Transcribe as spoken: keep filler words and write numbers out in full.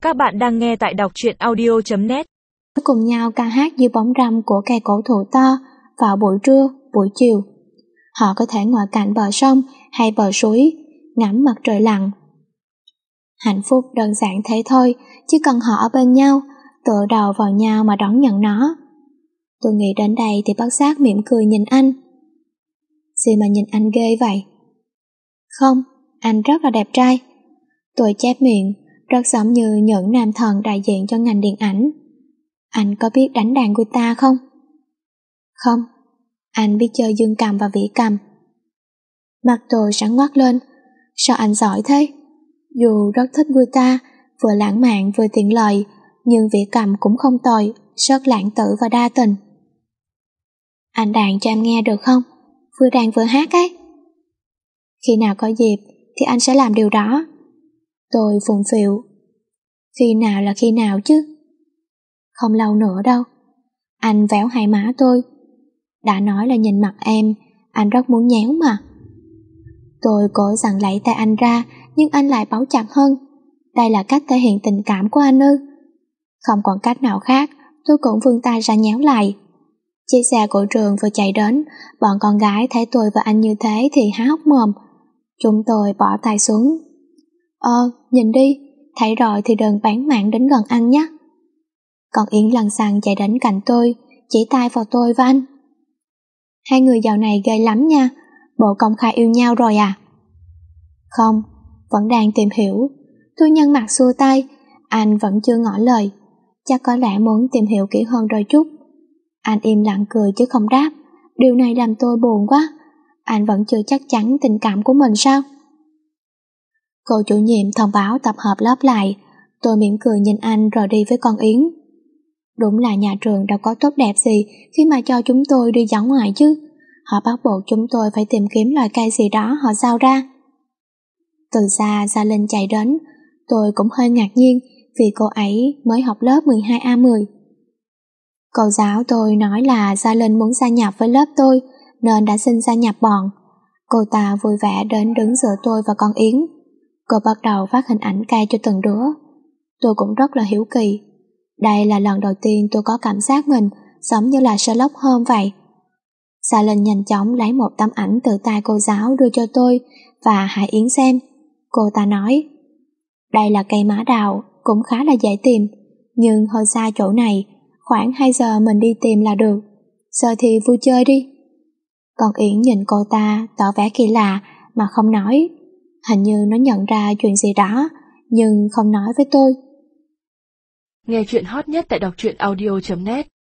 Các bạn đang nghe tại đọc truyện audio chấm net. Cùng nhau ca hát dưới bóng râm của cây cổ thụ to vào buổi trưa, buổi chiều. Họ có thể ngồi cạnh bờ sông hay bờ suối, ngắm mặt trời lặn. Hạnh phúc đơn giản thế thôi, chỉ cần họ ở bên nhau, tựa đầu vào nhau mà đón nhận nó. Tôi nghĩ đến đây thì bất giác mỉm cười nhìn anh. Gì mà nhìn anh ghê vậy? Không, anh rất là đẹp trai. Tôi chép miệng, rất giống như những nam thần đại diện cho ngành điện ảnh. Anh có biết đánh đàn guitar không? Không, anh biết chơi dương cầm và vĩ cầm. Mặt tôi sáng ngoắt lên. Sao anh giỏi thế? Dù rất thích guitar, vừa lãng mạn vừa tiện lợi, nhưng vĩ cầm cũng không tồi, rất lãng tử và đa tình. Anh đàn cho em nghe được không? Vừa đàn vừa hát ấy. Khi nào có dịp thì anh sẽ làm điều đó. Tôi phụng phịu. Khi nào là khi nào chứ? Không lâu nữa đâu. Anh véo hai má tôi. Đã nói là nhìn mặt em, anh rất muốn nhéo mà. Tôi cố giằng lấy tay anh ra, nhưng anh lại bấu chặt hơn. Đây là cách thể hiện tình cảm của anh ư? Không còn cách nào khác, tôi cũng vươn tay ra nhéo lại. Chiếc xe của trường vừa chạy đến, bọn con gái thấy tôi và anh như thế thì há hốc mồm. Chúng tôi bỏ tay xuống. Ờ, nhìn đi, thấy rồi thì đừng bán mạng đến gần anh nhé. Con Yến lăn xăng chạy đến cạnh tôi, chỉ tay vào tôi và anh. Hai người dạo này ghê lắm nha, bộ công khai yêu nhau rồi à? Không, vẫn đang tìm hiểu. Tôi nhăn mặt xua tay, anh vẫn chưa ngỏ lời. Chắc có lẽ muốn tìm hiểu kỹ hơn đôi chút. Anh im lặng cười chứ không đáp. Điều này làm tôi buồn quá. Anh vẫn chưa chắc chắn tình cảm của mình sao? Cô chủ nhiệm thông báo tập hợp lớp lại. Tôi mỉm cười nhìn anh rồi đi với con Yến. Đúng là nhà trường đâu có tốt đẹp gì khi mà cho chúng tôi đi dã ngoại chứ. Họ bắt buộc chúng tôi phải tìm kiếm loài cây gì đó họ giao ra. Từ xa Gia Linh chạy đến. Tôi cũng hơi ngạc nhiên vì cô ấy mới học lớp mười hai A mười. Cô giáo tôi nói là Gia Linh muốn gia nhập với lớp tôi nên đã xin gia nhập bọn. Cô ta vui vẻ đến đứng giữa tôi và con Yến. Cô bắt đầu phát hình ảnh cây cho từng đứa. Tôi cũng rất là hiếu kỳ. Đây là lần đầu tiên tôi có cảm giác mình giống như là Sherlock Holmes vậy. Gia Linh nhanh chóng lấy một tấm ảnh từ tay cô giáo đưa cho tôi và Hải Yến xem. Cô ta nói, đây là cây mã đào, cũng khá là dễ tìm, nhưng hơi xa chỗ này, khoảng hai giờ mình đi tìm là được. Giờ thì vui chơi đi. Còn Yến nhìn cô ta tỏ vẻ kỳ lạ mà không nói. Hình như nó nhận ra chuyện gì đó, nhưng không nói với tôi. Nghe chuyện hot nhất tại đọc truyện audio chấm net.